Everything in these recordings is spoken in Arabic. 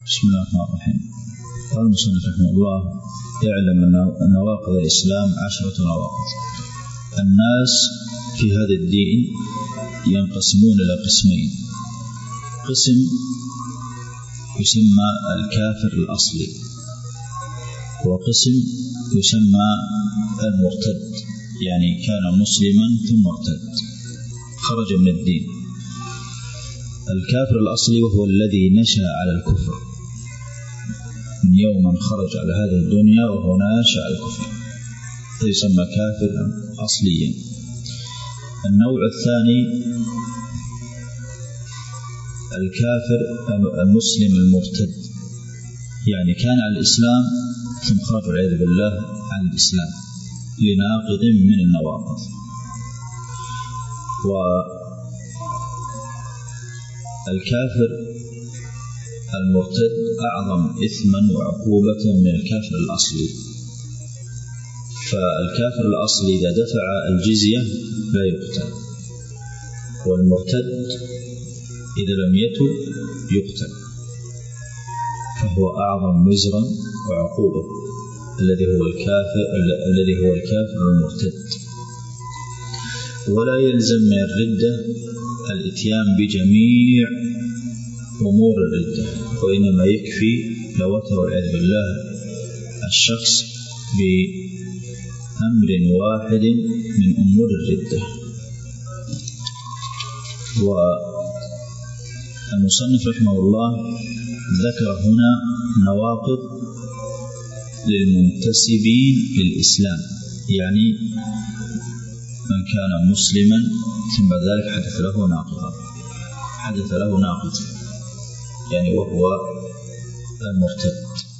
بسم الله الرحمن الرحيم. قال المصنف رحمه الله: اعلم أن نواقض الإسلام 10 نواقض. الناس في هذا الدين ينقسمون إلى قسمين: قسم يسمى الكافر الأصلي، وقسم يسمى المرتد، يعني كان مسلما ثم ارتد خرج من الدين. الكافر الأصلي وهو الذي نشأ على الكفر من يوم من خرج على هذه الدنيا وهو ناشئ على الكفر، يسمى كافرا أصليا. النوع الثاني الكافر المسلم المرتد، يعني كان على الإسلام ثم خرج والعياذ بالله عن الإسلام لناقض من النواقض. والكافر المرتد أعظم إثما وعقوبة من الكافر الأصلي. فالكافر الأصلي إذا دفع الجزية لا يقتل، والمرتد إذا لم يتب يقتل، فهو أعظم وزرا وعقوبة الذي هو الكافر المرتد. ولا يلزم من الردة الإتيان بجميع أمور الردة، وإنما يكفي لو أتى والعياذ بالله الشخص بأمر واحد من أمور الردة. والمصنف رحمه الله ذكر هنا نواقض للمنتسبين للإسلام، يعني من كان مسلما ثم بعد ذلك حدث له ناقض يعني وهو المرتد.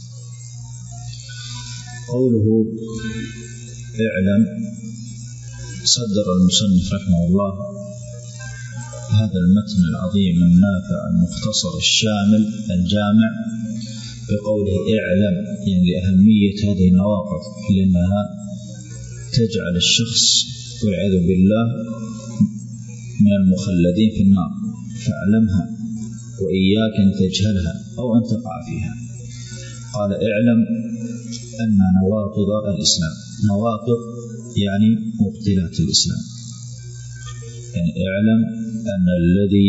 قوله اعلم، صدر المصنف رحمه الله هذا المتن العظيم النافع المختصر الشامل الجامع بقوله اعلم، يعني لأهمية هذه النواقض، لأنها تجعل الشخص والعياذ بالله من المخلدين في النار، فاعلمها وإياك أن تجهلها أو أن تقع فيها. قال اعلم أن نواقض الإسلام، نواقض يعني مبطلات الإسلام، يعني اعلم أن الذي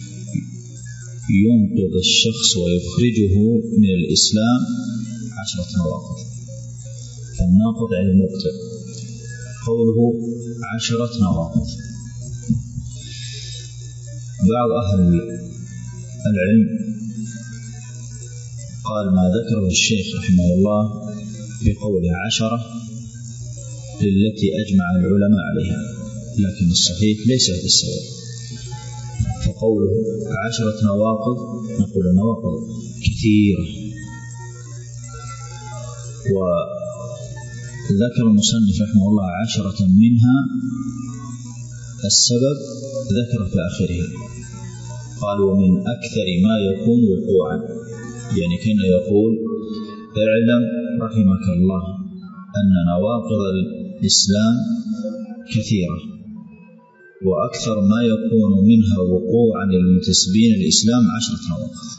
ينقض الشخص ويخرجه من الإسلام 10 نواقض. فالناقض يعني المبطل. قوله 10 نواقض، بعض أهل العلم قال ما ذكره الشيخ رحمه الله بقوله 10 للتي أجمع العلماء عليها، لكن الصحيح ليس هذا السبب. فقوله 10 نواقض، نقول نواقض كثيرة. وذكر المصنف رحمه الله 10 منها السبب ذكر في آخرها، قال ومن أكثر ما يكون وقوعا، يعني كان يقول اعلم رحمك الله أن نواقض الإسلام كثيرة، وأكثر ما يكون منها وقوعا للمنتسبين الإسلام 10 نواقض.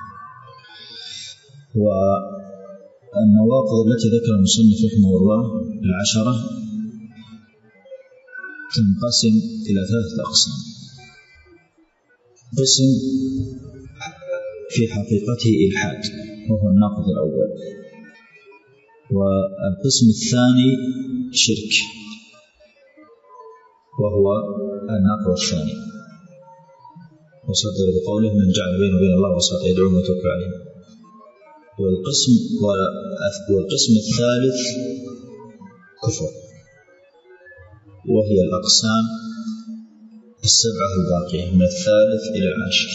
والنواقض التي ذكر المصنف رحمه الله 10 تنقسم إلى 3 أقسام. قسم في حقيقته إلحاد وهو الناقض الأول، والقسم الثاني شرك وهو الناقض الثاني، وصدر بقوله من جعل بينه وبين الله وساط يدعوه ويتوكل عليه. والقسم الثالث كفر، وهي الأقسام 7 الباقية من 3 إلى 10.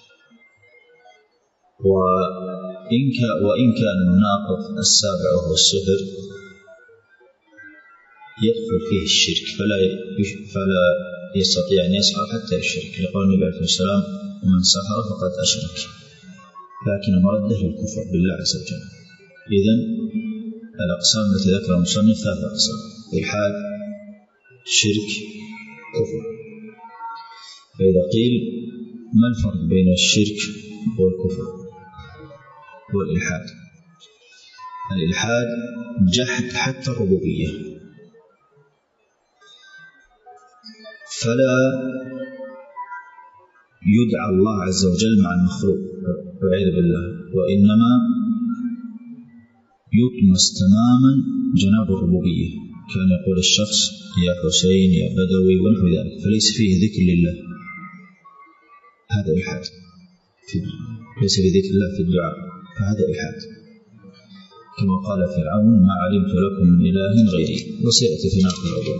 وإن كان الناقض 7 وهو السحر يدخل فيه الشرك، فلا يستطيع أن يسحر حتى يشرك، لقول النبي عليه الصلاة والسلام ومن سحر فقد أشرك، لكن مرده للكفر بالله عز وجل. إذن الأقسام التي ذكر المصنف 3 أقسام: إلحاد، شرك، كفر. فإذا قيل ما الفرق بين الشرك والكفر؟ هو الإلحاد. الإلحاد جحد حتى الربوبية، فلا يدعى الله عز وجل مع المخلوق والعياذ بالله، وإنما يطمس تماما جناب الربوبية، كان يقول الشخص يا حسين يا بدوي ونحو ذلك، فليس فيه ذكر لله، هذا إلحاد. ليس فيه ذكر الله في الدعاء، فهذا إلحاد، كما قال فرعون ما علمت لكم من إله غيري، وسيأتي في ناقل الأول.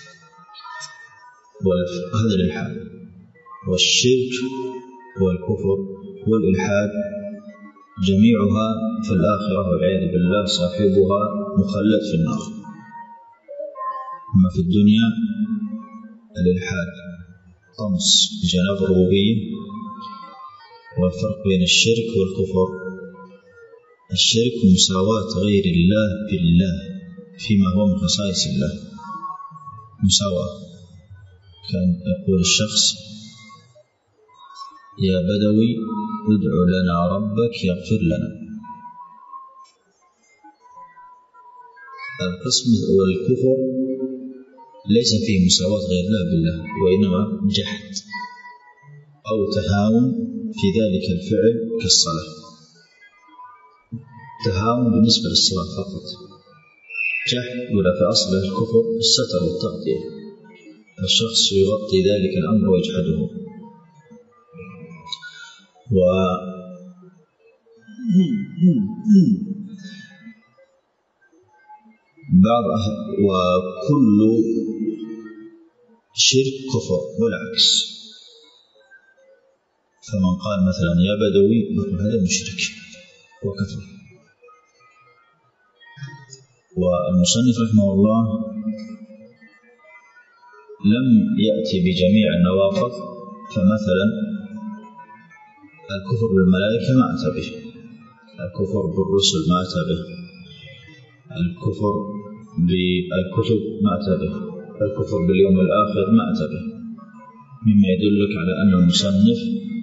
وهذا الإلحاد. والشرك والكفر والإلحاد جميعها في الآخرة والعياذ بالله صاحبها مخلد في النار. أما في الدنيا الإلحاد طمس جناب الربوبية. والفرق بين الشرك والكفر: الشرك مساواة غير الله بالله فيما هو من خصائص الله، مساواة. كان يقول الشخص يا بدوي ادع لنا ربك يغفر لنا. القسم والكفر ليس فيه مساواة غير الله بالله، وإنما جحد أو تهاون في ذلك الفعل كالصلاة، تهاون بالنسبة للصلاة فقط. جحد ولا في أصله الكفر الستر والتغطية، الشخص يغطي ذلك الأمر ويجحده. وكل شرك كفر والعكس. فمن قال مثلا يا بدوي نقول هذا مشرك وكفر. والمصنف رحمه الله لم يأتي بجميع النواقض، فمثلا الكفر بالملائكة ما أتى به، الكفر بالرسل ما أتى به، الكفر بالكتب ما أتى به، الكفر باليوم الآخر ما أتى به، مما يدلك على أن المصنف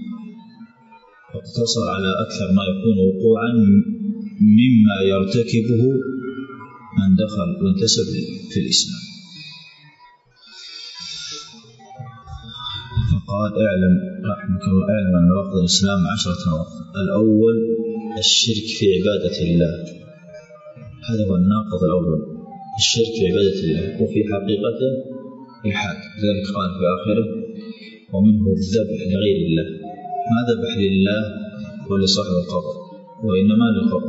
اقتصر على أكثر ما يكون وقوعا مما يرتكبه من دخل وانتسب في الإسلام. فقال اعلم رحمك الله اعلم أن نواقض الإسلام 10 نواقض. الأول الشرك في عبادة الله، هذا هو الناقض الأول، الشرك في عبادة الله، وفي حقيقته الحاد. لذلك قال في آخره ومنه الذبح لغير الله، ما ذبح لله ولصاحب القبر وإنما للقبر،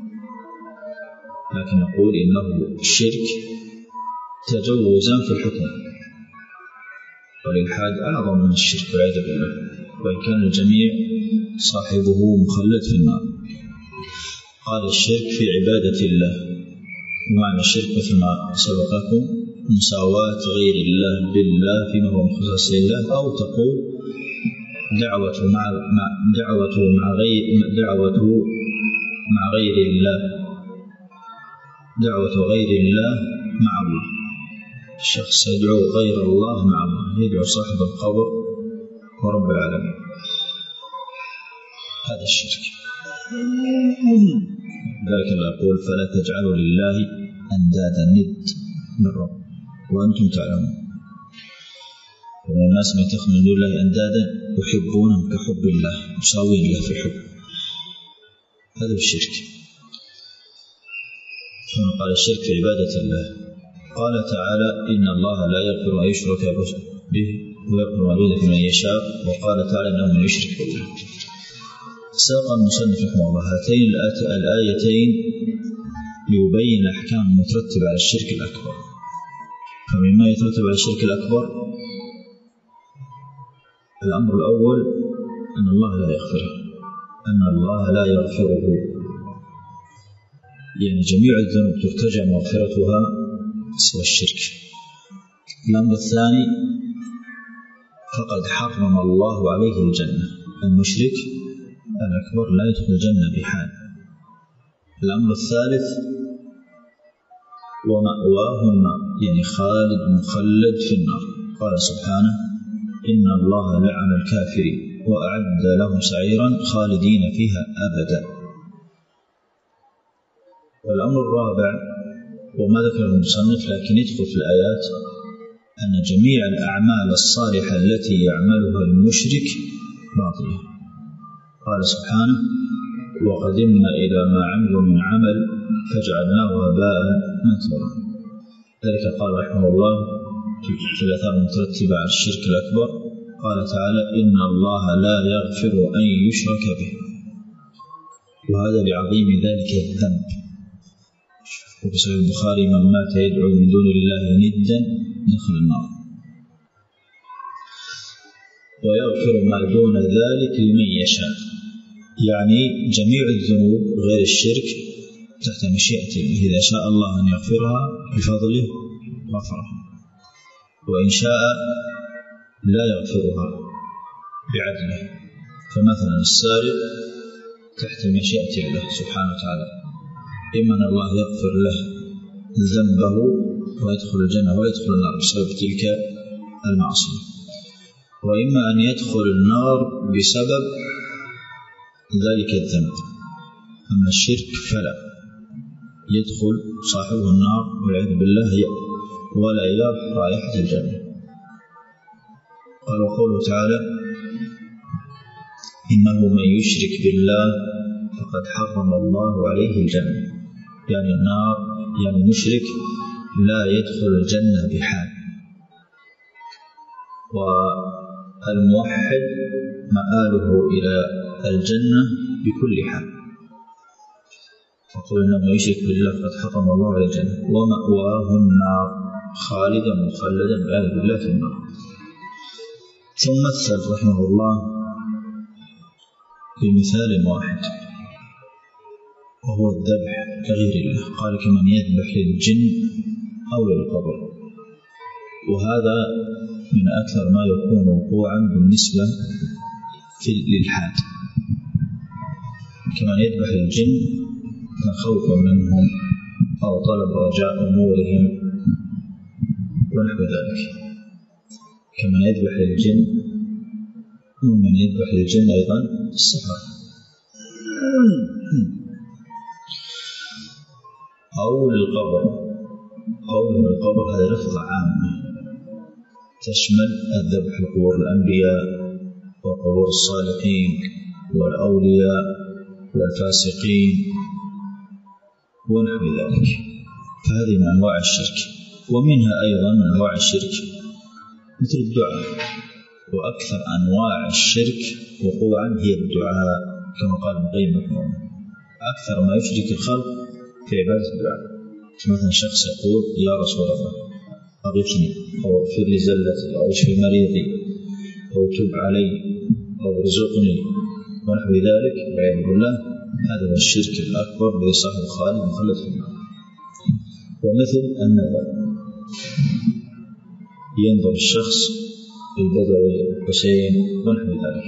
لكن نقول إنه الشرك تجوزا في الحكم، والإلحاد أعظم من الشرك والعياذ بالله، وإن كان الجميع صاحبه مخلد في النار. قال الشرك في عبادة الله، ومعنى الشرك مثل ما سبقكم مساواة غير الله بالله فيما هو من خصائص الله، أو تقول دعوة مع غير الله، دعوة غير الله مع الله. الشخص يدعو غير الله مع الله، يدعو صاحب القبر ورب العالمين، هذا الشرك. ذلك الله يقول فلا تجعلوا لله أندادا ند من رب وأنتم تعلمون. ومن الناس من يتخذ من دون الله أندادا يحبونهم كحب الله، مساوين له في الحب، هذا الشرك. قال الشرك في عبادة الله. قال تعالى إن الله لا يغفر أن يشرك به ويغفر ما دون ذلك لمن يشاء. وقال تعالى إنه من يشرك بالله. ساق المصنف رحمه الله هاتين الآيتين ليبين الأحكام المترتبة على الشرك الأكبر. فمما يترتب على الشرك الأكبر الأمر الأول أن الله لا يغفره، أن الله لا يغفره، يعني جميع الذنوب ترتجى مغفرتها سوى الشرك. الأمر الثاني فقد حرم الله عليه الجنة، المشرك الأكبر لا يدخل الجنة بحال. الأمر الثالث ومأواه النار، يعني خالد مخلد في النار. قال سبحانه إن الله لعن الكافرين وأعد لهم سعيرا خالدين فيها أبدا. والأمر الرابع وما ذكر المصنف لكن يدخل في الآيات أن جميع الأعمال الصالحة التي يعملها المشرك باطلة. قال سبحانه وقدمنا إلى ما عملوا من عمل فجعلناه هباء منثورا. ذلك قال رحمه الله في الآثار المترتبة على الشرك الأكبر قال تعالى إن الله لا يغفر أن يشرك به، وهذا لعظيم ذلك الذنب. وفي صحيح البخاري من مات يدعو من دون الله ندا دخل النار. ويغفر ما دون ذلك لمن يشاء، يعني جميع الذنوب غير الشرك تحت مشيئة الله، إذا شاء الله أن يغفرها بفضله غفرها، وإن شاء لا يغفرها بعدله. فمثلا السارق تحت مشيئة الله سبحانه وتعالى، إما أن الله يغفر له ذنبه ويدخل الجنة ويدخل النار بسبب تلك المعصية، وإما أن يدخل النار بسبب ذلك الذنب. أما الشرك فلا يدخل صاحبه النار والعياذ بالله ولا يرى رائحة الجنة. قال وقوله تعالى إنه من يشرك بالله فقد حرم الله عليه الجنة، يعني النار، يعني المشرك لا يدخل الجنة بحال، والموحد مآله إلى الجنة بكل حال. فقل إنه من يشرك بالله فقد حرم الله عليه الجنة ومأواه النار خالدا مخلدا والعياذ بالله في النار. ثم مثل رحمه الله بمثال واحد وهو الذبح لغير الله، قال كمن يذبح للجن أو للقبر، وهذا من أكثر ما يكون وقوعا بالنسبة للحاد، كمن يذبح للجن خوفا منهم أو طلب رجاء أمورهم ونحو ذلك. كمن يذبح للجن ومن يذبح للجن أيضا السحر أو للقبر. أو للقبر هذا لفظ عام تشمل الذبح لقبور الأنبياء وقبور الصالحين والأولياء والفاسقين ونحو ذلك، فهذه من أنواع الشرك. ومنها أيضا من أنواع الشرك مثل الدعاء، وأكثر أنواع الشرك وقوعا هي الدعاء كما قال ابن القيم رحمه الله، أكثر ما يشرك الخلق في عبادة الدعاء. مثلا شخص يقول يا رسول الله أغثني أو اغفر لي زلتي أو اشفي مريضي أو تب علي أو ارزقني ونحو ذلك والعياذ بالله، هذا هو الشرك الأكبر الذي صاحبه خالد مخلد في النار. ومثل النذر، ينظر الشخص البدوي الحسين ونحو ذلك.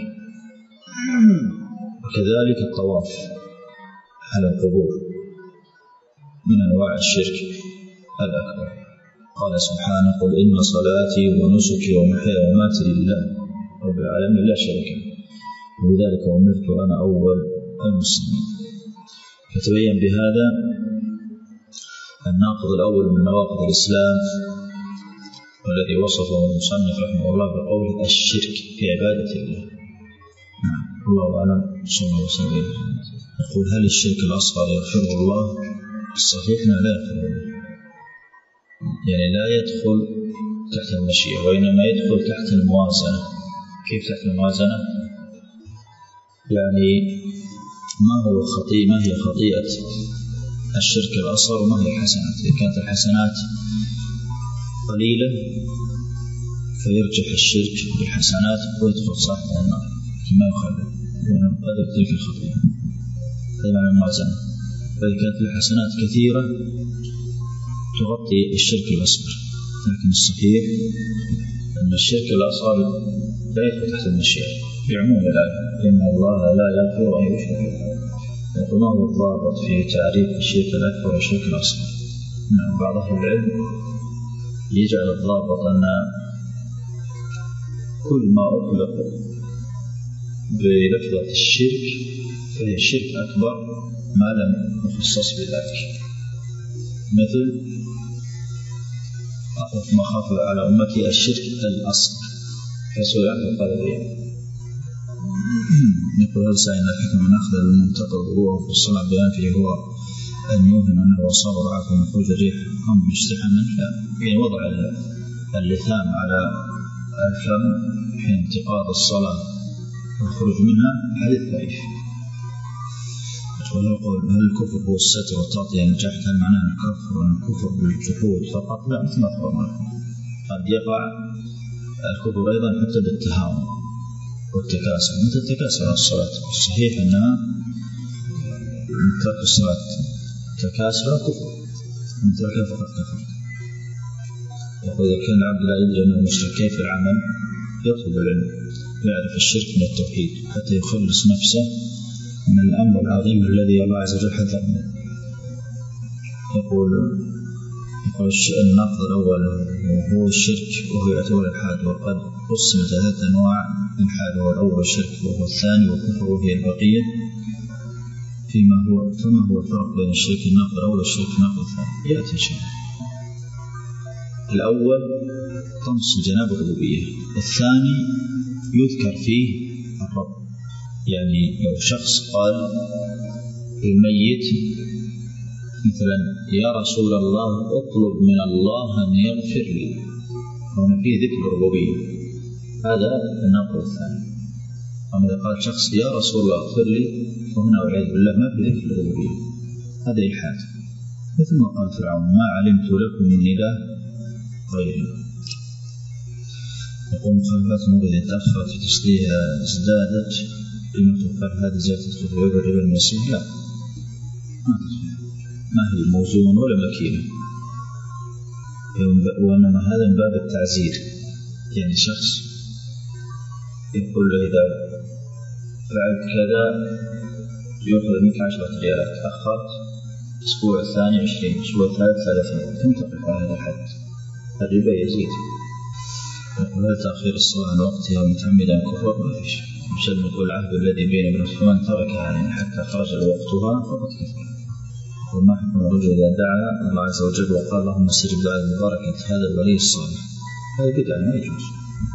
وكذلك الطواف على القبور من أنواع الشرك الأكبر. قال سبحانه قل إن صلاتي ونسكي ومحياي ومماتي لله رب العالمين لا شريك له وبذلك أمرت أنا أول المسلمين. فتبين بهذا الناقض الأول من نواقض الإسلام والذي وصفه المصنف رحمه الله بقوله الشرك في عبادة الله. الله أعلم صلى الله عليه وسلم. يقول هل الشرك الأصغر يغفره الله؟ الصحيح لا يغفره الله، يعني لا يدخل تحت المشيئة وإنما يدخل تحت الموازنة. كيف تحت الموازنة؟ يعني ما هي خطيئة الشرك الأصغر وما هي الحسنات. إذا كانت الحسنات قليلة فيرجح الشرك بالحسنات ويدخل صاحبه النار كما يخلد ونقدر تلك الخطيئة. هذا معنى الموازنة. فإذا كانت الحسنات كثيرة تغطي الشرك الأصغر، لكن الصحيح أن الشرك الأصغر لا يدخل تحت المشيئة بعموم الآية إن الله لا يغفر أن يشرك به. وما هو الضابط في تعريف الشرك الأكبر والشرك الأصغر؟ بعض أهل العلم يجعل الضابط أن كل ما أطلق بلفظة الشرك فهي شرك أكبر ما لم يخصص بذلك، مثل أخف مخاف على أمتي الشرك الأصغر فسئل عنه قال يقول هل سائل الحكم من أخذ المنتقد وهو في الصلاة بأنفه هو أن يوهم أنه أصاب رعاك من خروج الريح أم مستحما؟ يعني وضع اللثام على الفم حين انتقاض الصلاة والخروج منها حديث ضعيف. ولا قول هل الكفر هو الستر والتغطية النجاح؟ هل معناه الكفر بالجحود فقط؟ لا، مثل ما قلنا قد يقع الكفر أيضا حتى بالتهاون والتكاسل، مثل التكاسل عن الصلاة. الصحيح أنها من ترك الصلاة تكاسل كفر، من تركها فقط كفر. يقول إذا كان العبد لا يدري أنه مشرك كيف العمل؟ يطلب العلم ويعرف الشرك من التوحيد حتى يخلص نفسه من الأمر العظيم الذي الله عز وجل حذر منه. يقول النقد الأول هو الشرك وهو يعتبر الحاد، وقد قسم 3 أنواع الحاد، وهو الأول الشرك وهو الثاني وكفر وهي البقية. فما هو الفرق بين الشرك النقد الأول والشرك النقد الثاني؟ يأتي إن شاء الله. الأول طمس جناب الربوبية، الثاني يذكر فيه الرب. يعني لو شخص قال للميت مثلا يا رسول الله اطلب من الله أن يغفر لي، هنا فيه ذكر الربوبية، هذا النقد الثاني. أما إذا قال شخص يا رسول الله اغفر لي، فهنا والعياذ بالله ما في ذكر الربوبية، هذا إلحاد. مثل ما قال فرعون ما علمت لكم من إله غيري. يقول مخالفات الموضوع إذا تأخرت في تسليها ازدادت لما تفعل هذه زيادة تدخل عيوب الربا المسيح؟ لا، ما هي موزون ولا مكينة، وإنما هذا من باب التعزير. يعني شخص يقول له إذا فعلت كذا يأخذ منك 10 ريالات، تأخرت الأسبوع الثاني 20، الأسبوع الثالث 30، ثم تقف على هذا الحد، الربا يزيد. يقول هل تأخير الصلاة عن وقتها متعمدا كفر؟ ما فيش، مشان نقول العهد الذي بيننا فمن تركها يعني حتى خرج وقتها فقد كفر. وما حكم الرجل إذا دعا الله عز وجل وقال اللهم استجب دعاء المباركة هذا الولي الصالح؟ هذا بدعة ما يجوز.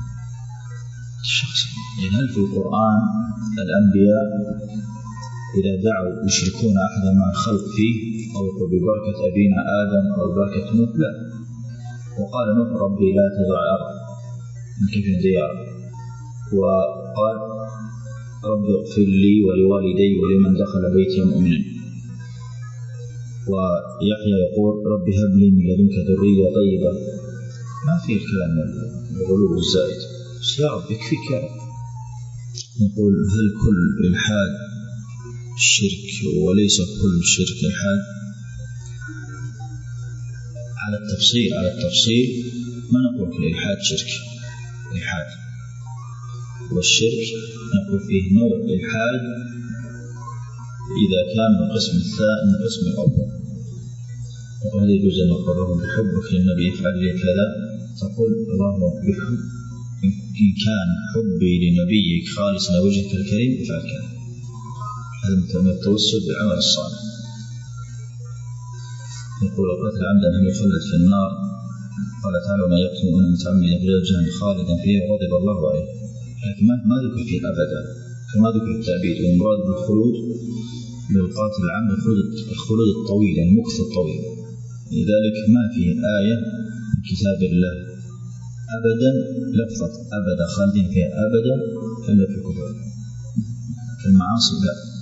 الشخص يعني هل في القرآن الأنبياء إذا دعوا يشركون أحدا مع الخلق فيه أو يقول ببركة أبينا آدم أو ببركة نوح؟ لا. وقال نوح ربي لا تذر الأرض من كيف ديار، وقال رب اغفر لي ولوالدي ولمن دخل بيتي مؤمنا. ويحيى يقول رب هب لي من لدنك ذرية طيبة. ما في الكلام الغلو الزائد، بس يا رب يكفيك يا رب. يقول هل كل الحاد شرك وليس كل شرك الحاد؟ على التفصيل ما نقول في الإلحاد شرك، الإلحاد والشرك نقول فيه نوع الإلحاد إذا كان من القسم الثاني من القسم الأول. وهذا يجوز أن نقول له بحبك للنبي افعل لي كذا، تقول اللهم بحب إن كان حبي لنبيك خالصا لوجهك الكريم افعل كذا. هذا من التوسل بالعمل الصالح. يقول القتل عمدا أن يخلد في النار، قال تعالى ما يقتل من متعمدا بغير جهل خالدا فيها وغضب الله عليه، لكن ما ذكر فيه أبدا، كما ذكر التعبيد. والمراد بالخلود للقاتل العمد الخلود الطويل، يعني المكث الطويل. لذلك ما فيه آية في كتاب الله أبدا لفظة أبدا خالدين فيها أبدا إلا في الكفر. في المعاصي لا.